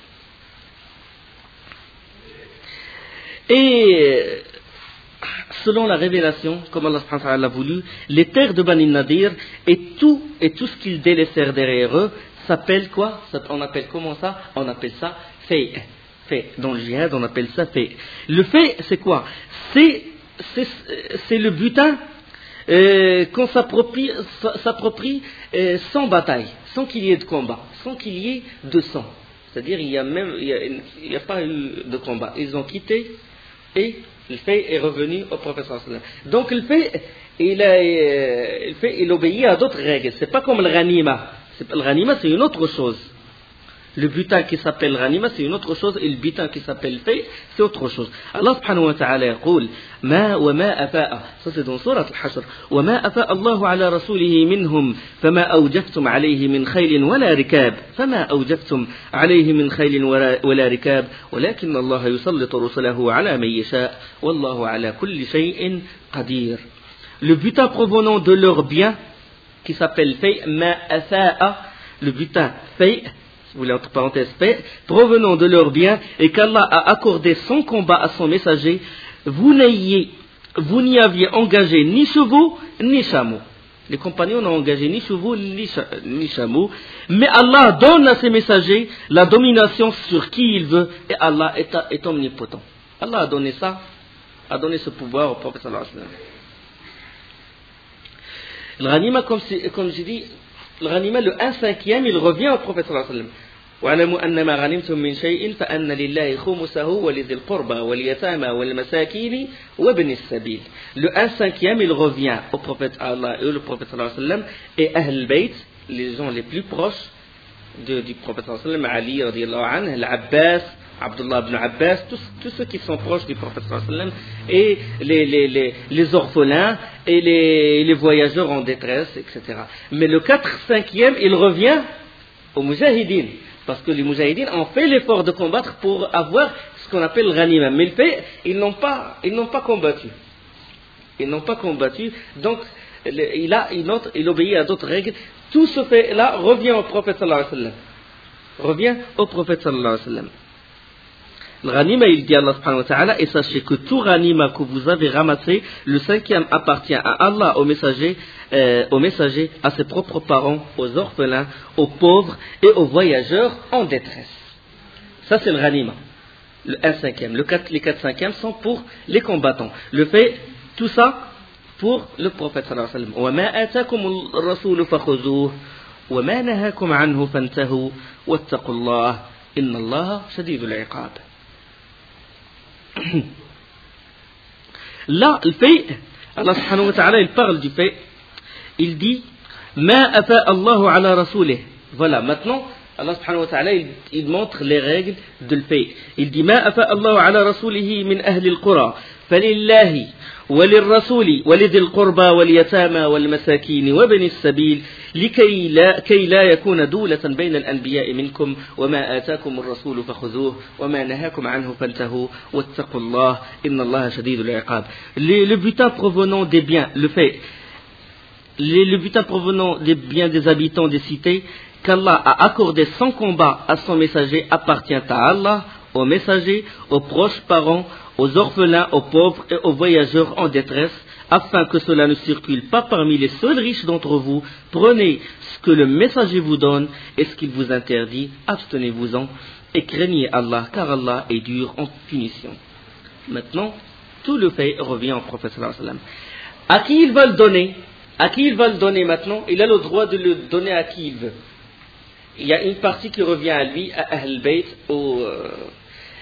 Et selon la révélation, comme Allah subhanahu wa ta'ala l'a voulu, les terres de Bani Nadir et tout, et tout ce qu'ils délaissèrent derrière eux s'appelle quoi? On appelle comment ça? On appelle ça fay. Fay. Dans le djihad, on appelle ça fay. Le fay, c'est quoi? C'est, c'est, c'est le butin euh, qu'on s'approprie, s'approprie euh, sans bataille, sans qu'il y ait de combat, sans qu'il y ait de sang. C'est-à-dire, il y a même, il y a, il y a pas eu de combat. Ils ont quitté et le fait est revenu au prophète sallallahu alayhi wa sallam. Donc le fait, il, a, le fait, il obéit à d'autres règles. C'est pas comme le ghanima. Le ghanima, c'est une autre chose. Le butin qui s'appelle ghanima, c'est une autre chose, et le butin qui s'appelle fait, c'est autre chose. Allah subhanahu wa ta'ala يقول ما وما أفاء, ça c'est dans sourate al-Hashr, وما أفاء الله على رسوله منهم فما أوجفتم عليه من خيل ولا ركاب فما أوجفتم عليه من خيل ولا ركاب ولكن الله يسلط رسله على من يشاء والله على كل شيء قدير. Le butin provenant de leur bien, qui s'appelle fait, ما أفاء, le butin fait, si vous voulez entre parenthèses, fait, provenant de leur bien, et qu'Allah a accordé son combat à son messager, vous n'ayez, vous n'y aviez engagé ni chevaux, ni chameaux. Les compagnons n'ont engagé ni chevaux, ni, ni chameaux, mais Allah donne à ses messagers la domination sur qui il veut, et Allah est, est omnipotent. Allah a donné ça, a donné ce pouvoir au prophète sallallahu alayhi wa sallam. Le ghanima, comme, comme j'ai dit, le ghanima, le un cinquième, il revient au prophète sallallahu alayhi wa sallam. وَاعْلَمُوا أَنَّمَا غَنِمْتُم مِّن شَيْءٍ فَأَنَّ لِلَّهِ خُمُسَهُ وَلِذِي الْقُرْبَى وَالْيَتَامَى وَالْمَسَاكِينِ وَابْنِ السَّبِيلِ. Le un cinquième, il revient au prophète Allah et au prophète sallallahu alayhi wa sallam et Ahl Bayt, les gens les plus proches de, du prophète sallallahu alayhi wa sallam, Ali radiyallahu anhu, l'Abbas, Abdullah ibn Abbas, tous, tous ceux qui sont proches du prophète sallallahu alayhi wa sallam, et les, les, les, les orphelins et les, les voyageurs en détresse, et cetera. Mais le quatre cinquième, il revient aux Mujahideen, parce que les Mujahideen ont fait l'effort de combattre pour avoir ce qu'on appelle le ghanima. Mais le fait, ils n'ont pas, ils n'ont pas combattu. Ils n'ont pas combattu, donc il, a, il, note, il obéit à d'autres règles. Tout ce fait-là revient au prophète sallallahu alayhi wa sallam. Revient au prophète sallallahu alayhi wa sallam. Le ghanima, il dit Allah subhanahu wa ta'ala, et sachez que tout ghanima que vous avez ramassé, le cinquième appartient à Allah, aux messagers, euh, aux messagers, à ses propres parents, aux orphelins, aux pauvres et aux voyageurs en détresse. Ça c'est le ghanima, le un cinquième. Le quatre, les quatre cinquièmes sont pour les combattants. Le fait, tout ça pour le prophète sallallahu alayhi wa sallam. وَمَا آتَاكُمُ الرَّسُولُ فَخُذُوهُ وَمَا نَهَاكُمْ عَنْهُ فَانْتَهُوا وَاتَّقُوا اللَّهَ إِنَّ اللَّهَ شَدِيدُ الْعِقَابِ. Là, le fait, Allah subhanahu wa ta'ala, il parle du fait, il dit Ma afa Allahu ala rasulih. Voilà, maintenant, Allah subhanahu wa ta'ala, il, il montre les règles de le fait. Il dit Ma afa Allahu ala rasulihi min ahli al-qura, falillahi, وللرسول ولذي القربى واليتامى والمساكين وابن السبيل لكي لا, كي لا يكون دولة بين الأنبياء منكم وما آتاكم الرسول فخذوه وما نهاكم عنه فانتهوا واتقوا الله إن الله شديد العقاب. Le butin provenant des biens, le fait, le butin provenant des biens des habitants des cités qu'Allah a accordé sans combat à son messager appartient à Allah, aux messagers, aux proches parents, aux orphelins, aux pauvres et aux voyageurs en détresse, afin que cela ne circule pas parmi les seuls riches d'entre vous. Prenez ce que le messager vous donne et ce qu'il vous interdit, abstenez-vous-en et craignez Allah, car Allah est dur en punition. Maintenant, tout le fait revient au prophète sallallahu alayhi wa sallam. À qui il va le donner? À qui il va le donner maintenant? Il a le droit de le donner à qui il veut. Il y a une partie qui revient à lui, à Ahl Bayt, au... Euh,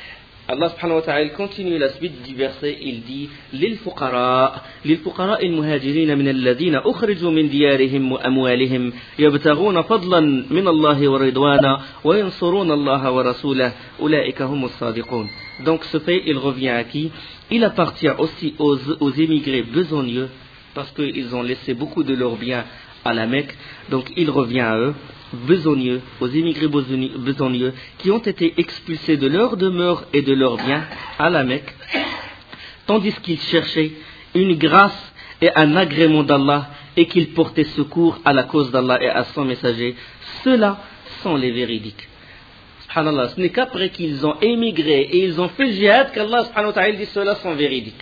Allah subhanahu wa ta'ala continue la suite du verset, il dit للفقراء للفقراء المهاجرين من الذين أخرجوا من ديارهم وأموالهم يبتغون فضلا من الله ورضوانا وينصرون الله ورسوله أولئك هم الصادقون. Donc ce fait, il revient à qui? Il appartient aussi aux, aux émigrés besogneux, parce qu'ils ont laissé beaucoup de leurs biens à la Mecque, donc il revient à eux, besogneux, aux immigrés besogneux, qui ont été expulsés de leur demeure et de leurs biens à la Mecque, tandis qu'ils cherchaient une grâce et un agrément d'Allah, et qu'ils portaient secours à la cause d'Allah et à son messager. Ceux-là sont les véridiques. Subhanallah, ce n'est qu'après qu'ils ont émigré et ils ont fait le jihad qu'Allah subhanahu wa ta'ala dit ceux-là sont véridiques.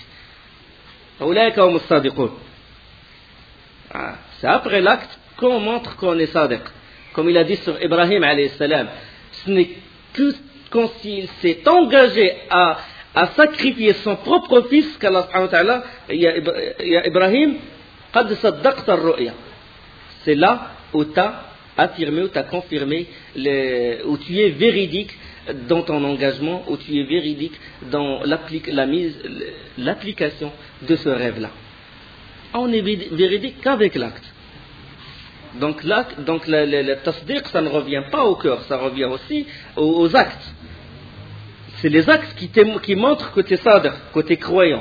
C'est après l'acte qu'on montre qu'on est sadiq. Comme il a dit sur Ibrahim alayhi salam, ce n'est que quand il s'est engagé à, à sacrifier son propre fils qu'Allah subhanahu wa ta'ala, ya Ibrahim, qad saddaqta ar-ru'ya. C'est là où tu as affirmé, où tu as confirmé, les, où tu es véridique dans ton engagement, où tu es véridique dans la mise, l'application de ce rêve-là. On est véridique qu'avec l'acte. Donc, l'acte, donc le, le, le tasdiq, ça ne revient pas au cœur, ça revient aussi aux, aux actes. C'est les actes qui, qui montrent que tu es sadiq, que tu es croyant.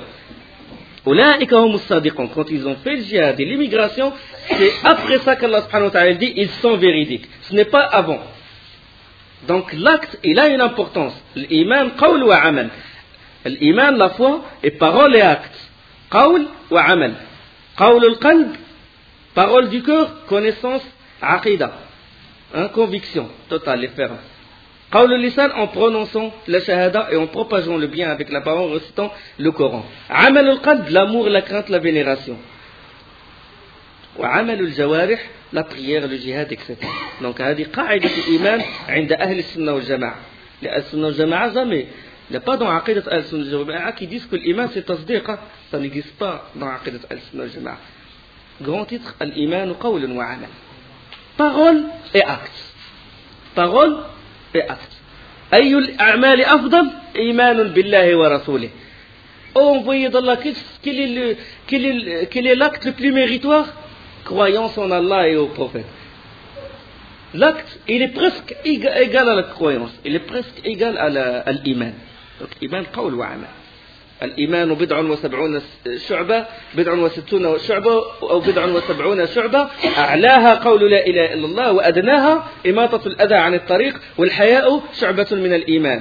Quand ils ont fait le djihad et l'immigration, c'est après ça qu'Allah subhanahu wa ta'ala dit ils sont véridiques. Ce n'est pas avant. Donc l'acte, il a une importance. L'iman, qawl wa amal. L'iman, la foi, est parole et acte. Qawl wa amal. Qawl al-qalb, parole du cœur, connaissance, aqidah. Hein, conviction totale et ferme. Qawl al-lisan, en prononçant la shahada et en propageant le bien avec la parole, en récitant le Coran. Amal al-qalb, l'amour, la crainte, la vénération. Wa amal al-jawarih, la prière, le djihad, et cetera. Donc, هذه قاعدة الإيمان عند أهل السنة والجماعة. Les أهل السنة والجماعة, jamais. Il n'y a pas dans عقيدة أهل السنة والجماعة qui disent que l'Iman c'est tasdiq. Ça n'existe pas dans عقيدة أهل السنة والجماعة. Grand titre, الإيمان قول وعمل. Parole et acte. Parole et acte. أي الأعمال أفضل؟ إيمان بالله ورسوله. Oh, envoyé d'Allah, quel est, le, quel, est le, quel est l'acte le plus méritoire? Croyance en Allah et au prophète. L'acte, il est presque égal à la croyance. Il est presque égal à l'iman. Donc, iman, qawl wa amal. الإيمان بضع وسبعون شعبة بضع وستون شعبة أو بضع وسبعون شعبة أعلاها قول لا إله إلا الله وأدناها إماطة الأذى عن الطريق والحياء شعبة من الإيمان.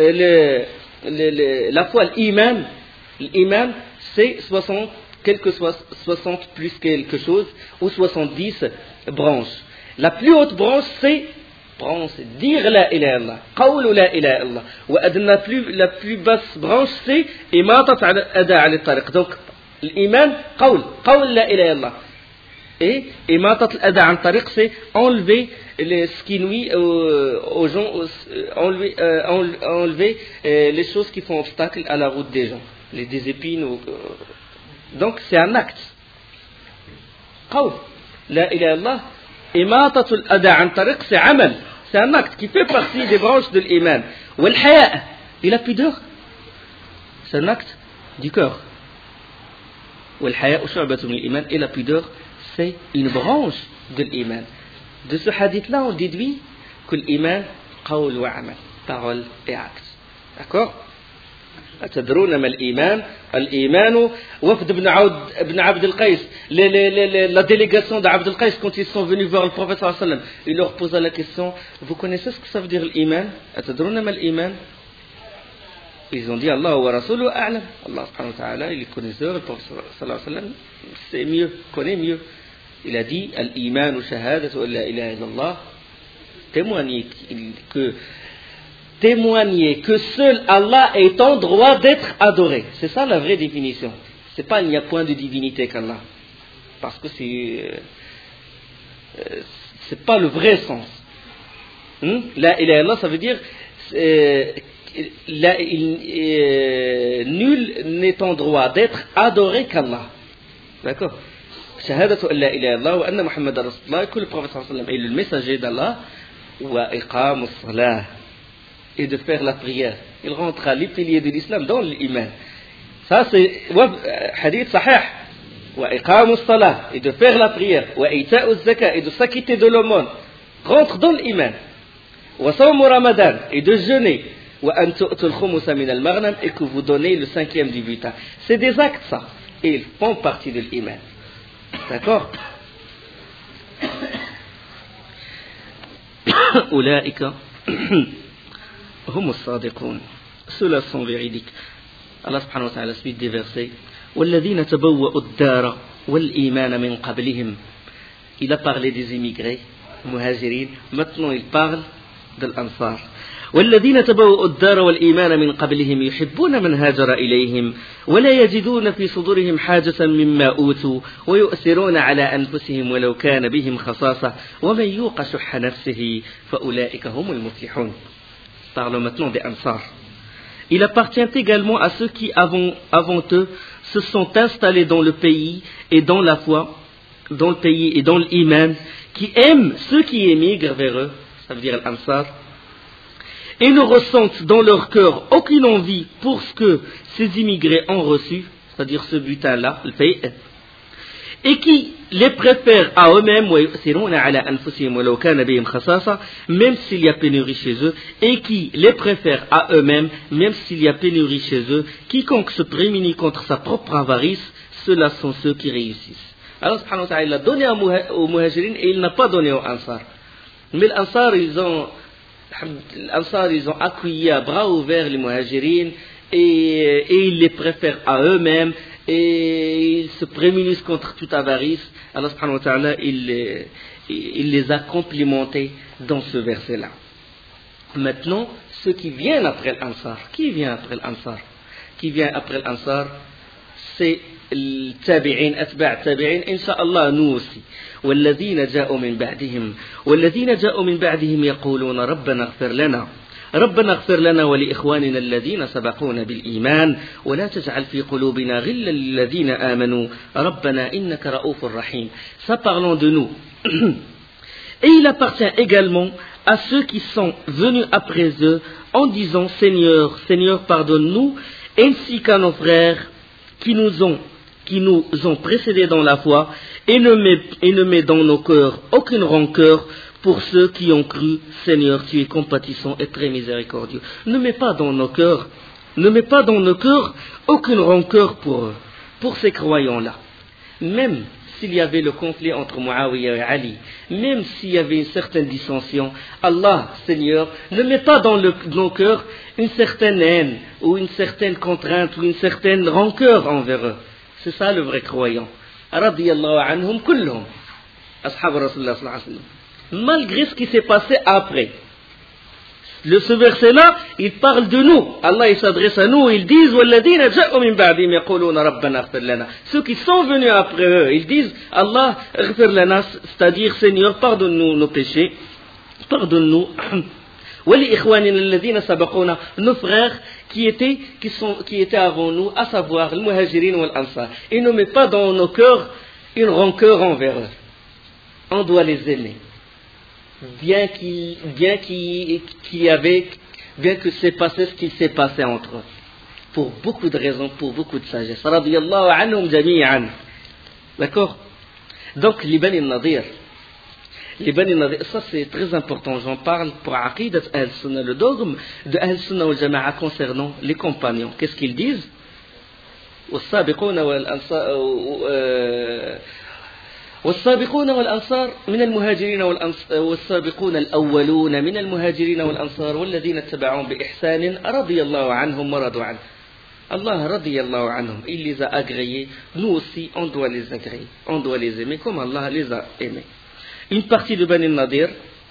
La foi, l'iman, l'iman, c'est soixante, quelque soit soixante plus quelque chose, ou soixante-dix branches. La plus haute branche, c'est branche, dire la ilaha illallah, qawlu la ilaha illallah. Ou adna, plus, la plus basse branche, c'est imatat ada al tariq. Donc, l'iman, qawl, qawl la ilaha illallah. Et imatat ada al tariq, c'est enlever les, ce qui nuit aux, aux gens, enlever, euh, enlever euh, les choses qui font obstacle à la route des gens, les, des épines. Ou, euh, donc, c'est un acte. Qawl la ilaha illallah. Imatatul ada an tariq, c'est amal. C'est un acte qui fait partie des branches de l'iman. Ou al-haya, et la pudeur, c'est un acte du cœur. Ou al-haya, l'iman, et la pudeur, c'est une branche de l'iman. De ce hadith-là, on déduit que l'iman, qawl wa amal, parole et acte. D'accord? أتدرون ما الإيمان؟ الإيمان وفد بن عبد بن عبد القيس la délégation d'Abd al-Qais quand ils sont venus voir le prophète sallallahu alayhi wa sallam, il leur posa la question, vous connaissez ce que ça veut dire l'iman? أتدرون ما الإيمان? Ils ont dit Allah wa rasuluhu a'lam. Allah subhanahu wa ta'ala, il est connaisseur, le prophète sallallahu alayhi wa sallam c'est mieux, connaît mieux. Il a dit al-iman shahadatu an la ilaha illallah, témoigner que témoigner que seul Allah est en droit d'être adoré. C'est ça la vraie définition. C'est pas il n'y a point de divinité qu'Allah. Parce que c'est euh, c'est pas le vrai sens. Hmm? La ilaha illallah, ça veut dire euh, la, il, euh, nul n'est en droit d'être adoré qu'Allah. D'accord? Shahadatu an la ilaha illallah wa anna Muhammadan rasulullah, que le prophète sallallahu alayhi wa sallam est le messager d'Allah, wa iqamus salah. et de faire la prière. Il rentrera les piliers de l'islam dans l'iman. Ça c'est hadith sahih. Wa iqamu salah, et de faire la prière. Wa ita'u zakat, et de s'acquitter de l'aumône. Rentre dans l'iman. Wa sawmu ramadan, et de jeûner. Wa an tu'tu al-khumusa min al-maghnam, et que vous donnez le cinquième du butin. C'est des actes ça. Et ils font partie de l'iman. D'accord? Ulaika hum as-sadiqun. Ceux-là sont véridiques. Allah subhanahu wa ta'ala, la suite des versets. وَالَّذِينَ تَبَوَّأُوا الدَّارَ وَالْإِيمَانَ مِنْ قَبْلِهِمْ. Il a parlé des immigrés, muhajirin. Maintenant, il parle de l'Ansar. وَالَّذِينَ تَبَوَّأُوا الدَّارَ وَالْإِيمَانَ مِنْ قَبْلِهِمْ يُحِبُّونَ مَنْ هَاجَرَ إِلَيْهِمْ وَلَا يَجِدُونَ فِي صُدُورِهِمْ حَاجَةً مِمَّا أُوتُوا وَيُؤْثِرُونَ عَلَى أَنفُسِهِمْ وَلَوْ كَانَ بِهِمْ خَصَاصَةٌ وَمَنْ يُوقَ شُحَّ نَفْسِهِ فَأُولَئِكَ هُمُ الْمُفْلِحُونَ. Parlons maintenant des Ansar. Il appartient également à ceux qui, avant, avant eux, se sont installés dans le pays et dans la foi, dans le pays et dans l'iman, qui aiment ceux qui émigrent vers eux, ça veut dire l'Ansar, et ne ressentent dans leur cœur aucune envie pour ce que ces immigrés ont reçu, c'est-à-dire ce butin-là, le pays, et qui les préfèrent à eux-mêmes, même s'il y a pénurie chez eux, et qui les préfèrent à eux-mêmes, même s'il y a pénurie chez eux. Quiconque se prémunit contre sa propre avarice, ceux-là sont ceux qui réussissent. Alors, subhanahu wa ta'ala, il a donné aux muhajirin et il n'a pas donné aux ansar. Mais les ansar, ils ont, ansar, ils ont accueilli à bras ouverts les muhajirin et, et ils les préfèrent à eux-mêmes. Et ils se prémunissent contre toute avarice. Allah subhanahu wa ta'ala, il les, il les a complimentés dans ce verset-là. Maintenant, ceux qui viennent après l'Ansar, qui vient après l'Ansar Qui vient après l'Ansar, c'est le tabi'in, atba' tabi'in, insha'Allah, nous aussi. والذين جاءوا من بعدهم والذين جاءوا من بعدهم يقولون ربنا اغفر لنا ربنا اغفر لنا ولإخواننا الذين سبقونا بالإيمان ولا تجعل في قلوبنا غلا للذين آمنوا ربنا إنك رؤوف رحيم. Ça parlons de nous. Et il appartient également à ceux qui sont venus après eux en disant Seigneur, Seigneur, pardonne-nous, ainsi qu'à nos frères qui nous ont qui nous ont précédés dans la foi et ne met, et ne met dans nos cœurs aucune rancœur pour ceux qui ont cru. Seigneur, tu es compatissant et très miséricordieux. Ne mets pas dans nos cœurs, ne mets pas dans nos cœurs aucune rancœur pour eux, pour ces croyants-là. Même s'il y avait le conflit entre Muawiyah et Ali, même s'il y avait une certaine dissension, Allah, Seigneur, ne met pas dans le, nos cœurs une certaine haine ou une certaine contrainte ou une certaine rancœur envers eux. C'est ça le vrai croyant. Radiyallahu anhum kullhum. Ashab Rasulullah sallallahu alayhi wa sallam. Malgré ce qui s'est passé après. Le, ce verset-là, il parle de nous. Allah, il s'adresse à nous, ils disent وَالَّذِينَ جَاءُوا مِن بَعْدِهِمْ يَقُولُونَ رَبَّنَا اغْفِرْ لَنَا. Ceux qui sont venus après eux, ils disent Allah, اغْفِرْ لَنَا, c'est-à-dire Seigneur, pardonne-nous nos péchés, pardonne-nous. وَلِإِخْوَانِنَا الَّذِينَ سَبَقُونَا, nos frères qui étaient, qui sont, qui étaient avant nous, à savoir le muhajirin ou l'ansar. Et ne met pas dans nos cœurs une rancœur envers eux. On doit les aimer. Bien qu'il, bien qu'il, qu'il y avait, bien que c'est passé ce qu'il s'est passé entre eux. Pour beaucoup de raisons, pour beaucoup de sagesse. Radiyallahu anhum jami'an. D'accord? Donc, les Bani Nadir. Les Bani Nadir, ça c'est très important. J'en parle pour Aqidat Ahl-Sunnah, le dogme de Ahl-Sunnah wal Jama'a concernant les compagnons. Qu'est-ce qu'ils disent? والسابقون والأنصار والسابقون والأنصار من المهاجرين والسابقون الأولون من المهاجرين والأنصار والذين اتبعوهم بإحسان رضي الله عنهم ورضوا عنه. Allah radiyallahu anhum, il les a agréés. Nous aussi, on doit les agréer. On doit les aimer comme Allah les a aimés. Une partie de Bani Nadir,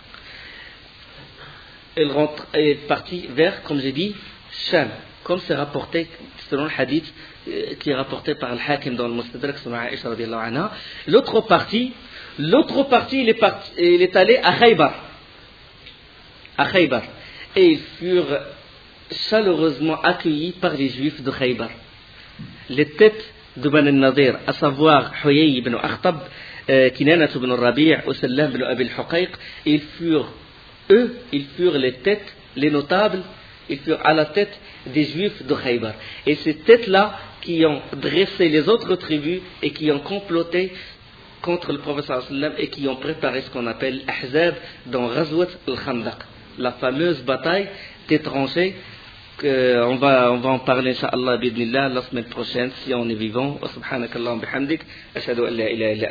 elle rentre, elle est partie vers, comme j'ai dit, Sham, comme c'est rapporté selon le hadith qui est rapporté par le Hakim dans le Mustadrak sur Aïcha radiyallahu anha. L'autre partie, l'autre partie, il est, parti, il est allé à Khaybar, à Khaybar, et ils furent chaleureusement accueillis par les Juifs de Khaybar. Les têtes de Bani Nadir, à savoir Huyay ibn Akhtab, Kinana ibn Rabi' et Sallam ibn Abi al-Huqayq, ils furent, eux, ils furent les têtes les notables, ils furent à la tête des juifs de Khaybar. Et ces têtes-là qui ont dressé les autres tribus et qui ont comploté contre le prophète sallallahu alayhi wa sallam et qui ont préparé ce qu'on appelle Ahzab dans Ghazwat al-Khandaq, la fameuse bataille des tranchées. Que on va, on va en parler, Inch'Allah, bidnillah, la semaine prochaine, si on est vivant. Wa subhanakallahumma bihamdik, ashhadu an la ilaha illa